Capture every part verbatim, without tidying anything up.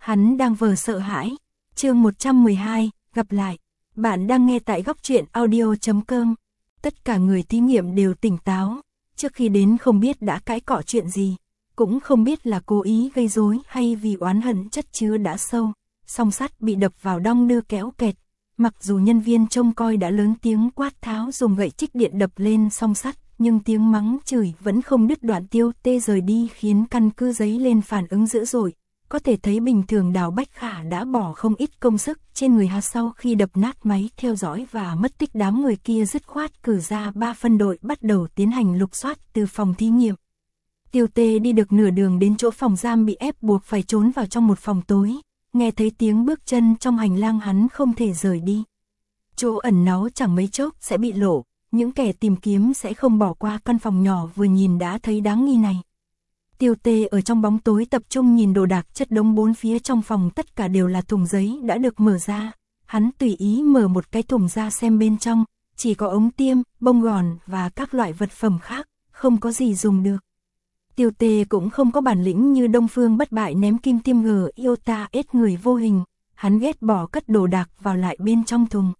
Hắn đang vờ sợ hãi. Chương một trăm mười hai, gặp lại. Bạn đang nghe tại góc truyện audio chấm com. Tất cả người thí nghiệm đều tỉnh táo. Trước khi đến không biết đã cãi cọ chuyện gì, cũng không biết là cố ý gây rối hay vì oán hận chất chứa đã sâu. Song sắt bị đập vào đong đưa kéo kẹt. Mặc dù nhân viên trông coi đã lớn tiếng quát tháo dùng gậy trích điện đập lên song sắt, nhưng tiếng mắng chửi vẫn không đứt đoạn. Tiêu Tê rời đi khiến căn cứ giấy lên phản ứng dữ dội. Có thể thấy bình thường Đào Bách Khả đã bỏ không ít công sức trên người hắn. Sau khi đập nát máy theo dõi và mất tích, đám người kia dứt khoát cử ra ba phân đội bắt đầu tiến hành lục soát từ phòng thí nghiệm. Tiêu Tê đi được nửa đường đến chỗ phòng giam bị ép buộc phải trốn vào trong một phòng tối. Nghe thấy tiếng bước chân trong hành lang, hắn không thể rời đi. Chỗ ẩn náu chẳng mấy chốc sẽ bị lộ, những kẻ tìm kiếm sẽ không bỏ qua căn phòng nhỏ vừa nhìn đã thấy đáng nghi này. Tiêu Tê ở trong bóng tối tập trung nhìn đồ đạc chất đống bốn phía trong phòng, tất cả đều là thùng giấy đã được mở ra. Hắn tùy ý mở một cái thùng ra xem bên trong, chỉ có ống tiêm, bông gòn và các loại vật phẩm khác, không có gì dùng được. Tiêu Tê cũng không có bản lĩnh như Đông Phương Bất Bại ném kim tiêm ngờ iota ết người vô hình, hắn ghét bỏ cất đồ đạc vào lại bên trong thùng.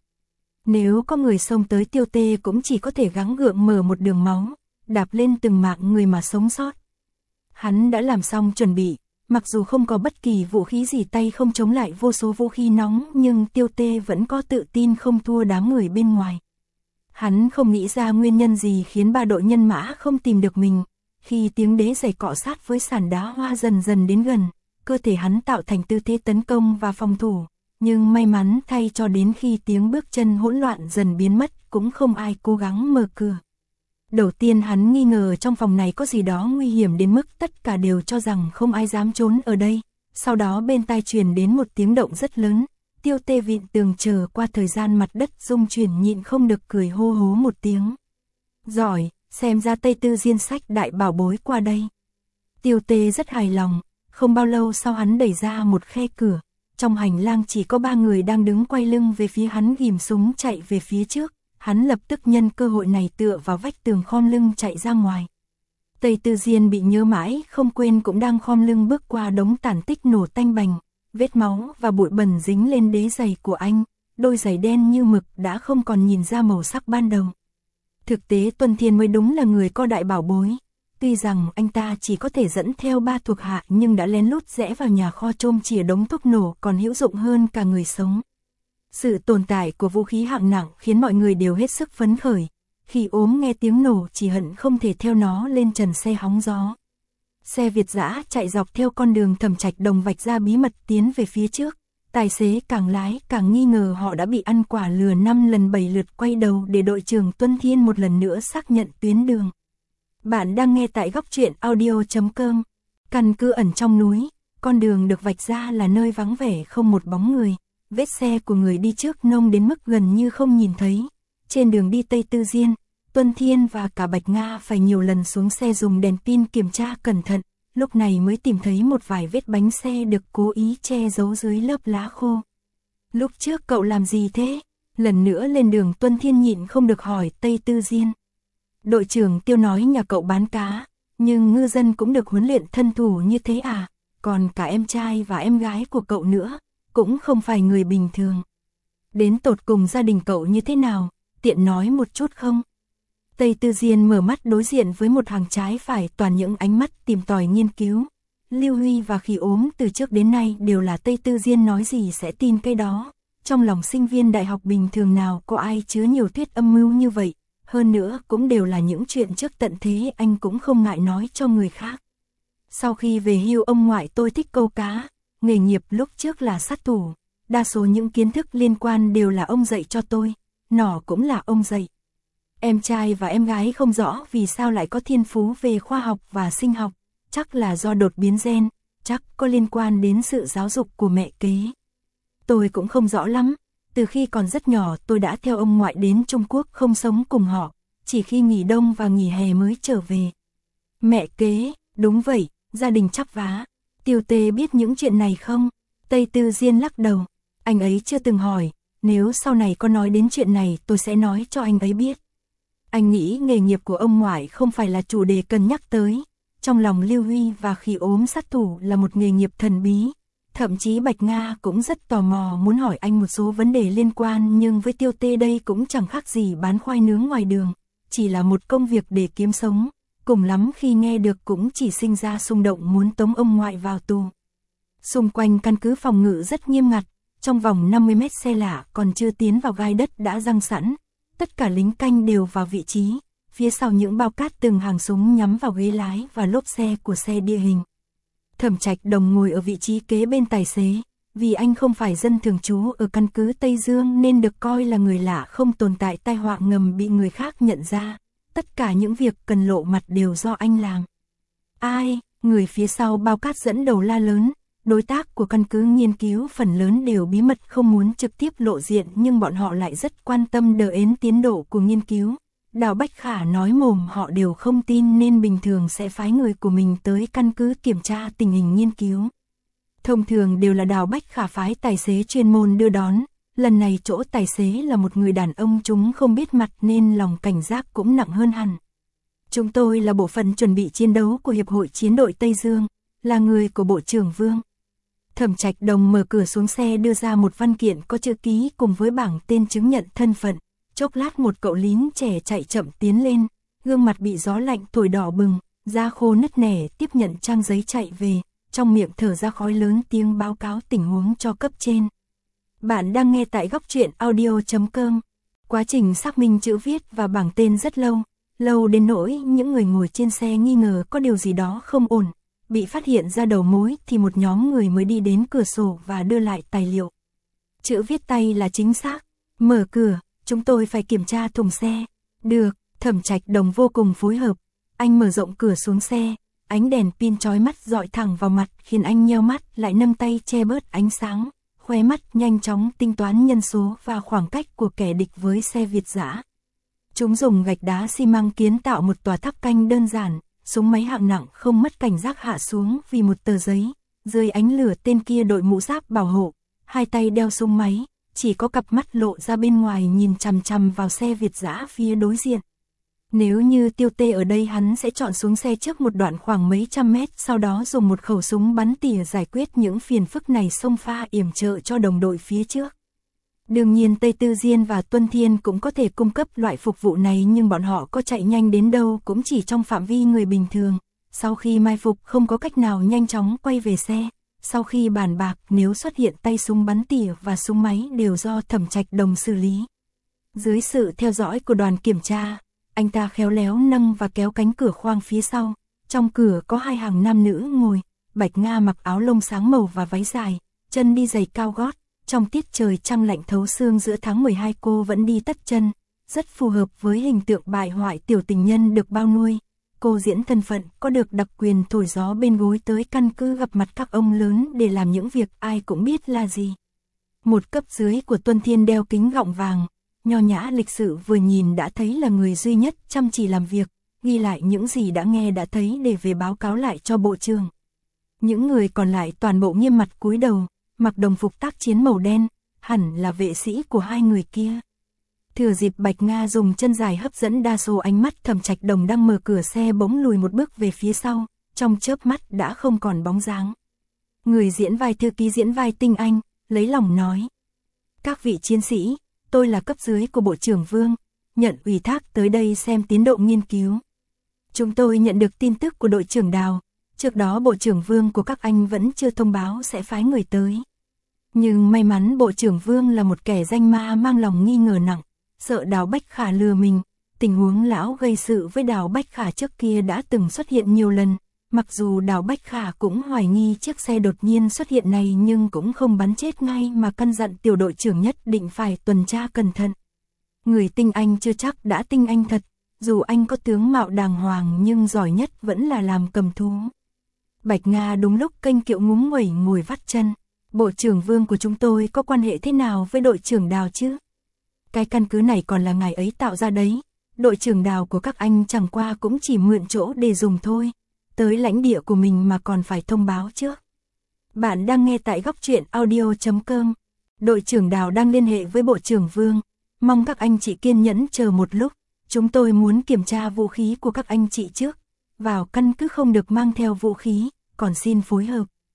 Nếu có người xông tới, Tiêu Tê cũng chỉ có thể gắng gượng mở một đường máu, đạp lên từng mạng người mà sống sót. Hắn đã làm xong chuẩn bị, mặc dù không có bất kỳ vũ khí gì, tay không chống lại vô số vũ khí nóng, nhưng Tiêu Tê vẫn có tự tin không thua đám người bên ngoài. Hắn không nghĩ ra nguyên nhân gì khiến ba đội nhân mã không tìm được mình. Khi tiếng đế giày cọ sát với sàn đá hoa dần dần đến gần, cơ thể hắn tạo thành tư thế tấn công và phòng thủ. Nhưng may mắn thay, cho đến khi tiếng bước chân hỗn loạn dần biến mất, cũng không ai cố gắng mở cửa. Đầu tiên hắn nghi ngờ trong phòng này có gì đó nguy hiểm đến mức tất cả đều cho rằng không ai dám trốn ở đây. Sau đó bên tai truyền đến một tiếng động rất lớn. Tiêu Tê vịn tường chờ qua thời gian mặt đất rung chuyển, nhịn không được cười hô hố một tiếng. Giỏi, xem ra Tây Tư Diên sách đại bảo bối qua đây. Tiêu Tê rất hài lòng. Không bao lâu sau, hắn đẩy ra một khe cửa. Trong hành lang chỉ có ba người đang đứng quay lưng về phía hắn, ghim súng chạy về phía trước. Hắn lập tức nhân cơ hội này tựa vào vách tường khom lưng chạy ra ngoài. Tây Tư Diên bị nhớ mãi không quên cũng đang khom lưng bước qua đống tàn tích nổ tanh bành. Vết máu và bụi bẩn dính lên đế giày của anh. Đôi giày đen như mực đã không còn nhìn ra màu sắc ban đầu. Thực tế Tuân Thiên mới đúng là người có đại bảo bối. Tuy rằng anh ta chỉ có thể dẫn theo ba thuộc hạ, nhưng đã lén lút rẽ vào nhà kho chôm chìa đống thuốc nổ còn hữu dụng hơn cả người sống. Sự tồn tại của vũ khí hạng nặng khiến mọi người đều hết sức phấn khởi. Khi ốm nghe tiếng nổ chỉ hận không thể theo nó lên trần xe hóng gió. Xe Việt dã chạy dọc theo con đường Thẩm Trạch Đồng vạch ra bí mật tiến về phía trước. Tài xế càng lái càng nghi ngờ họ đã bị ăn quả lừa, năm lần bảy lượt quay đầu để đội trưởng Tuân Thiên một lần nữa xác nhận tuyến đường. Bạn đang nghe tại góc truyện audio chấm com. Căn cứ ẩn trong núi, con đường được vạch ra là nơi vắng vẻ không một bóng người. Vết xe của người đi trước nông đến mức gần như không nhìn thấy. Trên đường đi Tây Tư Diên, Tuân Thiên và cả Bạch Nga phải nhiều lần xuống xe dùng đèn pin kiểm tra cẩn thận, lúc này mới tìm thấy một vài vết bánh xe được cố ý che giấu dưới lớp lá khô. Lúc trước cậu làm gì thế? Lần nữa lên đường, Tuân Thiên nhịn không được hỏi Tây Tư Diên. Đội trưởng Tiêu nói nhà cậu bán cá, nhưng ngư dân cũng được huấn luyện thân thủ như thế à? Còn cả em trai và em gái của cậu nữa, cũng không phải người bình thường. Đến tột cùng gia đình cậu như thế nào, tiện nói một chút không? Tây Tư Diên mở mắt đối diện với một hàng trái phải toàn những ánh mắt tìm tòi nghiên cứu. Lưu Huy và Khỉ Ốm từ trước đến nay đều là Tây Tư Diên nói gì sẽ tin cái đó. Trong lòng sinh viên đại học bình thường nào có ai chứa nhiều thuyết âm mưu như vậy. Hơn nữa cũng đều là những chuyện trước tận thế, anh cũng không ngại nói cho người khác. Sau khi về hưu, ông ngoại tôi thích câu cá. Nghề nghiệp lúc trước là sát thủ. Đa số những kiến thức liên quan đều là ông dạy cho tôi. Nỏ cũng là ông dạy. Em trai và em gái không rõ vì sao lại có thiên phú về khoa học và sinh học. Chắc là do đột biến gen. Chắc có liên quan đến sự giáo dục của mẹ kế. Tôi cũng không rõ lắm. Từ khi còn rất nhỏ tôi đã theo ông ngoại đến Trung Quốc, không sống cùng họ. Chỉ khi nghỉ đông và nghỉ hè mới trở về. Mẹ kế, đúng vậy, gia đình chắp vá. Tiêu Tê biết những chuyện này không? Tây Tư Diên lắc đầu. Anh ấy chưa từng hỏi. Nếu sau này có nói đến chuyện này tôi sẽ nói cho anh ấy biết. Anh nghĩ nghề nghiệp của ông ngoại không phải là chủ đề cần nhắc tới. Trong lòng Lưu Huy và Khỉ Ốm, sát thủ là một nghề nghiệp thần bí. Thậm chí Bạch Nga cũng rất tò mò muốn hỏi anh một số vấn đề liên quan, nhưng với Tiêu Tê đây cũng chẳng khác gì bán khoai nướng ngoài đường, chỉ là một công việc để kiếm sống, cùng lắm khi nghe được cũng chỉ sinh ra xung động muốn tống ông ngoại vào tù. Xung quanh căn cứ phòng ngự rất nghiêm ngặt, trong vòng năm mươi mét xe lạ còn chưa tiến vào gai đất đã giăng sẵn, tất cả lính canh đều vào vị trí, phía sau những bao cát từng hàng súng nhắm vào ghế lái và lốp xe của xe địa hình. Thẩm Trạch Đồng ngồi ở vị trí kế bên tài xế, vì anh không phải dân thường trú ở căn cứ Tây Dương nên được coi là người lạ, không tồn tại tai họa ngầm bị người khác nhận ra, tất cả những việc cần lộ mặt đều do anh làm. Ai? Người phía sau bao cát dẫn đầu la lớn, đối tác của căn cứ nghiên cứu phần lớn đều bí mật không muốn trực tiếp lộ diện, nhưng bọn họ lại rất quan tâm đờ ến tiến độ của nghiên cứu. Đào Bách Khả nói mồm họ đều không tin nên bình thường sẽ phái người của mình tới căn cứ kiểm tra tình hình nghiên cứu. Thông thường đều là Đào Bách Khả phái tài xế chuyên môn đưa đón, lần này chỗ tài xế là một người đàn ông chúng không biết mặt nên lòng cảnh giác cũng nặng hơn hẳn. Chúng tôi là bộ phận chuẩn bị chiến đấu của Hiệp hội Chiến đội Tây Dương, là người của Bộ trưởng Vương. Thẩm Trạch Đồng mở cửa xuống xe đưa ra một văn kiện có chữ ký cùng với bảng tên chứng nhận thân phận. Chốc lát một cậu lính trẻ chạy chậm tiến lên, gương mặt bị gió lạnh thổi đỏ bừng, da khô nứt nẻ tiếp nhận trang giấy chạy về, trong miệng thở ra khói lớn tiếng báo cáo tình huống cho cấp trên. Bạn đang nghe tại góc truyện audio chấm com. Quá trình xác minh chữ viết và bảng tên rất lâu, lâu đến nỗi những người ngồi trên xe nghi ngờ có điều gì đó không ổn. Bị phát hiện ra đầu mối thì một nhóm người mới đi đến cửa sổ và đưa lại tài liệu. Chữ viết tay là chính xác. Mở cửa, chúng tôi phải kiểm tra thùng xe. Được, Thẩm Trạch Đồng vô cùng phối hợp. Anh mở rộng cửa xuống xe, ánh đèn pin chói mắt dọi thẳng vào mặt khiến anh nheo mắt, lại nâng tay che bớt ánh sáng, khóe mắt nhanh chóng tính toán nhân số và khoảng cách của kẻ địch với xe Việt dã. Chúng dùng gạch đá xi măng kiến tạo một tòa tháp canh đơn giản. Súng máy hạng nặng không mất cảnh giác hạ xuống vì một tờ giấy, dưới ánh lửa tên kia đội mũ giáp bảo hộ, hai tay đeo súng máy, chỉ có cặp mắt lộ ra bên ngoài nhìn chằm chằm vào xe Việt dã phía đối diện. Nếu như Tiêu Tê ở đây hắn sẽ chọn xuống xe trước một đoạn khoảng mấy trăm mét, sau đó dùng một khẩu súng bắn tỉa giải quyết những phiền phức này, xông pha yểm trợ cho đồng đội phía trước. Đương nhiên Tây Tư Diên và Tuân Thiên cũng có thể cung cấp loại phục vụ này, nhưng bọn họ có chạy nhanh đến đâu cũng chỉ trong phạm vi người bình thường. Sau khi mai phục không có cách nào nhanh chóng quay về xe. Sau khi bàn bạc, nếu xuất hiện tay súng bắn tỉa và súng máy đều do Thẩm Trạch Đồng xử lý. Dưới sự theo dõi của đoàn kiểm tra, anh ta khéo léo nâng và kéo cánh cửa khoang phía sau. Trong cửa có hai hàng nam nữ ngồi. Bạch Nga mặc áo lông sáng màu và váy dài, chân đi giày cao gót. Trong tiết trời trăng lạnh thấu xương giữa tháng mười hai cô vẫn đi tất chân, rất phù hợp với hình tượng bại hoại tiểu tình nhân được bao nuôi. Cô diễn thân phận có được đặc quyền thổi gió bên gối tới căn cứ gặp mặt các ông lớn để làm những việc ai cũng biết là gì. Một cấp dưới của Tuân Thiên đeo kính gọng vàng, nho nhã lịch sự, vừa nhìn đã thấy là người duy nhất chăm chỉ làm việc, ghi lại những gì đã nghe đã thấy để về báo cáo lại cho bộ trưởng. Những người còn lại toàn bộ nghiêm mặt cúi đầu, mặc đồng phục tác chiến màu đen, hẳn là vệ sĩ của hai người kia. Thừa dịp Bạch Nga dùng chân dài hấp dẫn đa số ánh mắt, Thẩm Trạch Đồng đang mở cửa xe bỗng lùi một bước về phía sau, trong chớp mắt đã không còn bóng dáng. Người diễn vai thư ký diễn vai Tinh Anh, lấy lòng nói. Các vị chiến sĩ, tôi là cấp dưới của Bộ trưởng Vương, nhận ủy thác tới đây xem tiến độ nghiên cứu. Chúng tôi nhận được tin tức của đội trưởng Đào, trước đó Bộ trưởng Vương của các anh vẫn chưa thông báo sẽ phái người tới. Nhưng may mắn Bộ trưởng Vương là một kẻ danh ma mang lòng nghi ngờ nặng, sợ Đào Bách Khả lừa mình. Tình huống lão gây sự với Đào Bách Khả trước kia đã từng xuất hiện nhiều lần, mặc dù Đào Bách Khả cũng hoài nghi chiếc xe đột nhiên xuất hiện này nhưng cũng không bắn chết ngay mà căn dặn tiểu đội trưởng nhất định phải tuần tra cẩn thận. Người Tinh Anh chưa chắc đã tinh anh thật, dù anh có tướng mạo đàng hoàng nhưng giỏi nhất vẫn là làm cầm thú. Bạch Nga đúng lúc kênh kiệu ngúng nguẩy ngồi vắt chân. Bộ trưởng Vương của chúng tôi có quan hệ thế nào với đội trưởng Đào chứ? Cái căn cứ này còn là ngài ấy tạo ra đấy. Đội trưởng Đào của các anh chẳng qua cũng chỉ mượn chỗ để dùng thôi. Tới lãnh địa của mình mà còn phải thông báo trước. Bạn đang nghe tại góc truyện audio chấm com. Đội trưởng Đào đang liên hệ với Bộ trưởng Vương. Mong các anh chị kiên nhẫn chờ một lúc. Chúng tôi muốn kiểm tra vũ khí của các anh chị trước. Vào căn cứ không được mang theo vũ khí, còn xin phối hợp.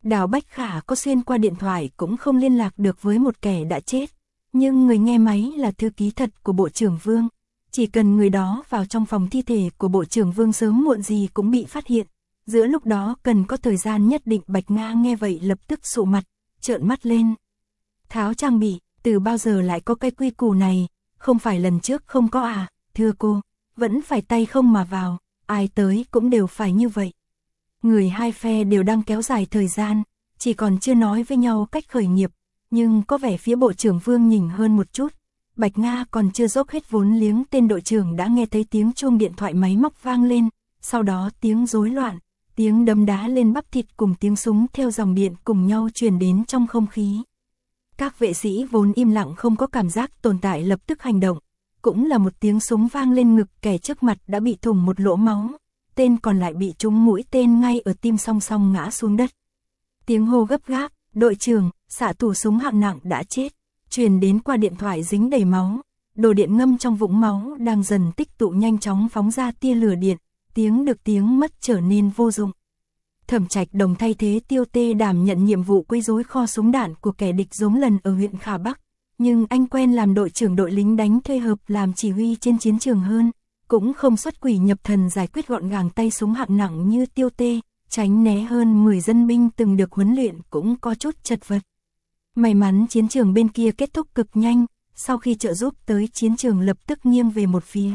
Đào Bách Khả có xuyên qua điện thoại cũng không liên lạc được với một kẻ đã chết. Nhưng người nghe máy là thư ký thật của Bộ trưởng Vương. Chỉ cần người đó vào trong phòng thi thể của Bộ trưởng Vương sớm muộn gì cũng bị phát hiện. Giữa lúc đó cần có thời gian nhất định. Bạch Nga nghe vậy lập tức sụ mặt, trợn mắt lên. Tháo trang bị, từ bao giờ lại có cái quy củ này, không phải lần trước không có à, thưa cô, vẫn phải tay không mà vào, ai tới cũng đều phải như vậy. Người hai phe đều đang kéo dài thời gian, chỉ còn chưa nói với nhau cách khởi nghiệp, nhưng có vẻ phía Bộ trưởng Vương nhỉnh hơn một chút. Bạch Nga còn chưa dốc hết vốn liếng, tên đội trưởng đã nghe thấy tiếng chuông điện thoại máy móc vang lên, sau đó tiếng rối loạn, tiếng đấm đá lên bắp thịt cùng tiếng súng theo dòng điện cùng nhau truyền đến trong không khí. Các vệ sĩ vốn im lặng không có cảm giác tồn tại lập tức hành động, cũng là một tiếng súng vang lên ngực, kẻ trước mặt đã bị thủng một lỗ máu, tên còn lại bị trúng mũi tên ngay ở tim, song song ngã xuống đất. Tiếng hô gấp gáp, đội trưởng, xạ thủ súng hạng nặng đã chết, truyền đến qua điện thoại dính đầy máu, đồ điện ngâm trong vũng máu đang dần tích tụ nhanh chóng phóng ra tia lửa điện, tiếng được tiếng mất trở nên vô dụng. Thẩm Trạch Đồng thay thế Tiêu Tê đảm nhận nhiệm vụ quấy rối kho súng đạn của kẻ địch giống lần ở huyện Khả Bắc, nhưng anh quen làm đội trưởng đội lính đánh thuê hợp làm chỉ huy trên chiến trường hơn, cũng không xuất quỷ nhập thần giải quyết gọn gàng tay súng hạng nặng như Tiêu Tê, tránh né hơn mười dân binh từng được huấn luyện cũng có chút chật vật. May mắn chiến trường bên kia kết thúc cực nhanh, sau khi trợ giúp tới chiến trường lập tức nghiêng về một phía.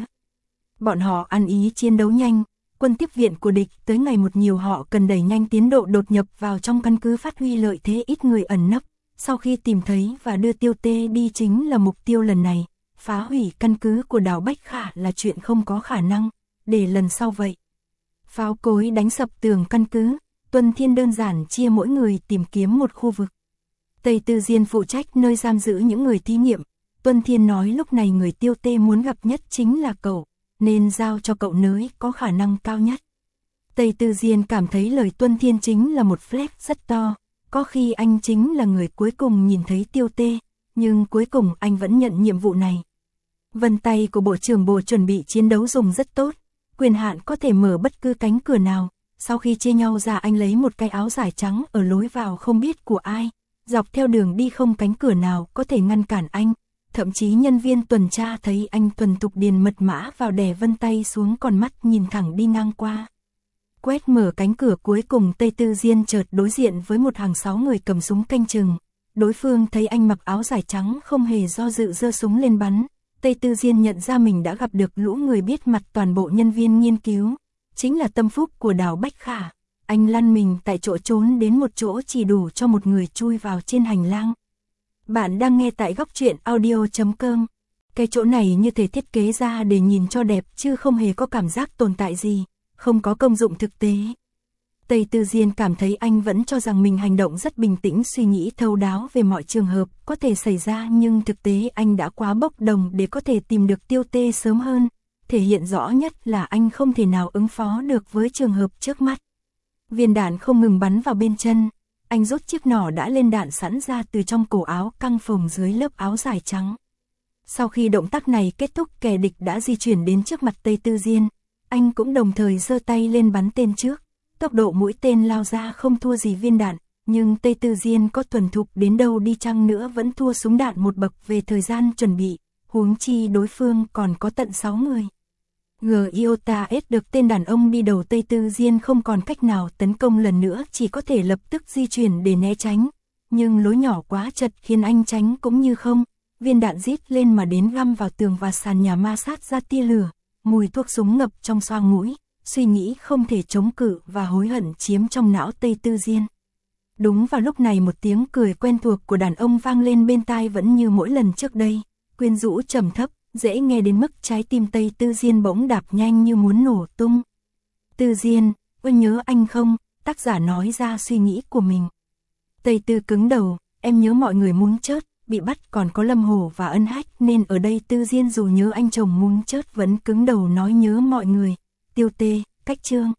Bọn họ ăn ý chiến đấu nhanh, quân tiếp viện của địch tới ngày một nhiều, họ cần đẩy nhanh tiến độ đột nhập vào trong căn cứ phát huy lợi thế ít người ẩn nấp. Sau khi tìm thấy và đưa Tiêu Tê đi chính là mục tiêu lần này, phá hủy căn cứ của Đào Bách Khả là chuyện không có khả năng, để lần sau vậy. Pháo cối đánh sập tường căn cứ, Tuân Thiên đơn giản chia mỗi người tìm kiếm một khu vực. Tây Tư Diên phụ trách nơi giam giữ những người thí nghiệm, Tuân Thiên nói lúc này người Tiêu Tê muốn gặp nhất chính là cậu, nên giao cho cậu nới có khả năng cao nhất. Tây Tư Diên cảm thấy lời Tuân Thiên chính là một flex rất to, có khi anh chính là người cuối cùng nhìn thấy Tiêu Tê, nhưng cuối cùng anh vẫn nhận nhiệm vụ này. Vân tay của Bộ trưởng Bộ chuẩn bị chiến đấu dùng rất tốt, quyền hạn có thể mở bất cứ cánh cửa nào. Sau khi chia nhau ra, anh lấy một cái áo dài trắng ở lối vào không biết của ai, dọc theo đường đi không cánh cửa nào có thể ngăn cản anh. Thậm chí nhân viên tuần tra thấy anh thuần thục điền mật mã vào đè vân tay xuống, còn mắt nhìn thẳng đi ngang qua. Quét mở cánh cửa cuối cùng, Tây Tư Diên chợt đối diện với một hàng sáu người cầm súng canh chừng. Đối phương thấy anh mặc áo dài trắng không hề do dự giơ súng lên bắn. Tây Tư Diên nhận ra mình đã gặp được lũ người biết mặt, toàn bộ nhân viên nghiên cứu. Chính là tâm phúc của Đào Bách Khả. Anh lăn mình tại chỗ, trốn đến một chỗ chỉ đủ cho một người chui vào trên hành lang. Bạn đang nghe tại góc truyện audio chấm com. Cái chỗ này như thể thiết kế ra để nhìn cho đẹp chứ không hề có cảm giác tồn tại gì, không có công dụng thực tế. Tây Tư Diên cảm thấy anh vẫn cho rằng mình hành động rất bình tĩnh, suy nghĩ thấu đáo về mọi trường hợp có thể xảy ra, nhưng thực tế anh đã quá bốc đồng để có thể tìm được Tiêu Tê sớm hơn. Thể hiện rõ nhất là anh không thể nào ứng phó được với trường hợp trước mắt. Viên đạn không ngừng bắn vào bên chân, anh rút chiếc nỏ đã lên đạn sẵn ra từ trong cổ áo căng phồng dưới lớp áo dài trắng. Sau khi động tác này kết thúc, kẻ địch đã di chuyển đến trước mặt Tây Tư Diên, anh cũng đồng thời giơ tay lên bắn tên trước. Tốc độ mũi tên lao ra không thua gì viên đạn, nhưng Tây Tư Diên có thuần thục đến đâu đi chăng nữa vẫn thua súng đạn một bậc về thời gian chuẩn bị, huống chi đối phương còn có tận sáu người. Giota S được tên đàn ông đi đầu, Tây Tư Diên không còn cách nào tấn công lần nữa, chỉ có thể lập tức di chuyển để né tránh, nhưng lối nhỏ quá chật khiến anh tránh cũng như không. Viên đạn rít lên mà đến găm vào tường và sàn nhà, ma sát ra tia lửa, mùi thuốc súng ngập trong xoang mũi, suy nghĩ không thể chống cự và hối hận chiếm trong não Tây Tư Diên. Đúng vào lúc này một tiếng cười quen thuộc của đàn ông vang lên bên tai, vẫn như mỗi lần trước đây, quyến rũ trầm thấp, dễ nghe đến mức trái tim Tây Tư Diên bỗng đạp nhanh như muốn nổ tung. Tư Diên, có nhớ anh không? Tác giả nói ra suy nghĩ của mình. Tây Tư cứng đầu, em nhớ mọi người muốn chớt, bị bắt còn có Lâm Hổ và Ân Hách, nên ở đây Tư Diên dù nhớ anh chồng muốn chớt vẫn cứng đầu nói nhớ mọi người. Tiêu Tê, cách chương.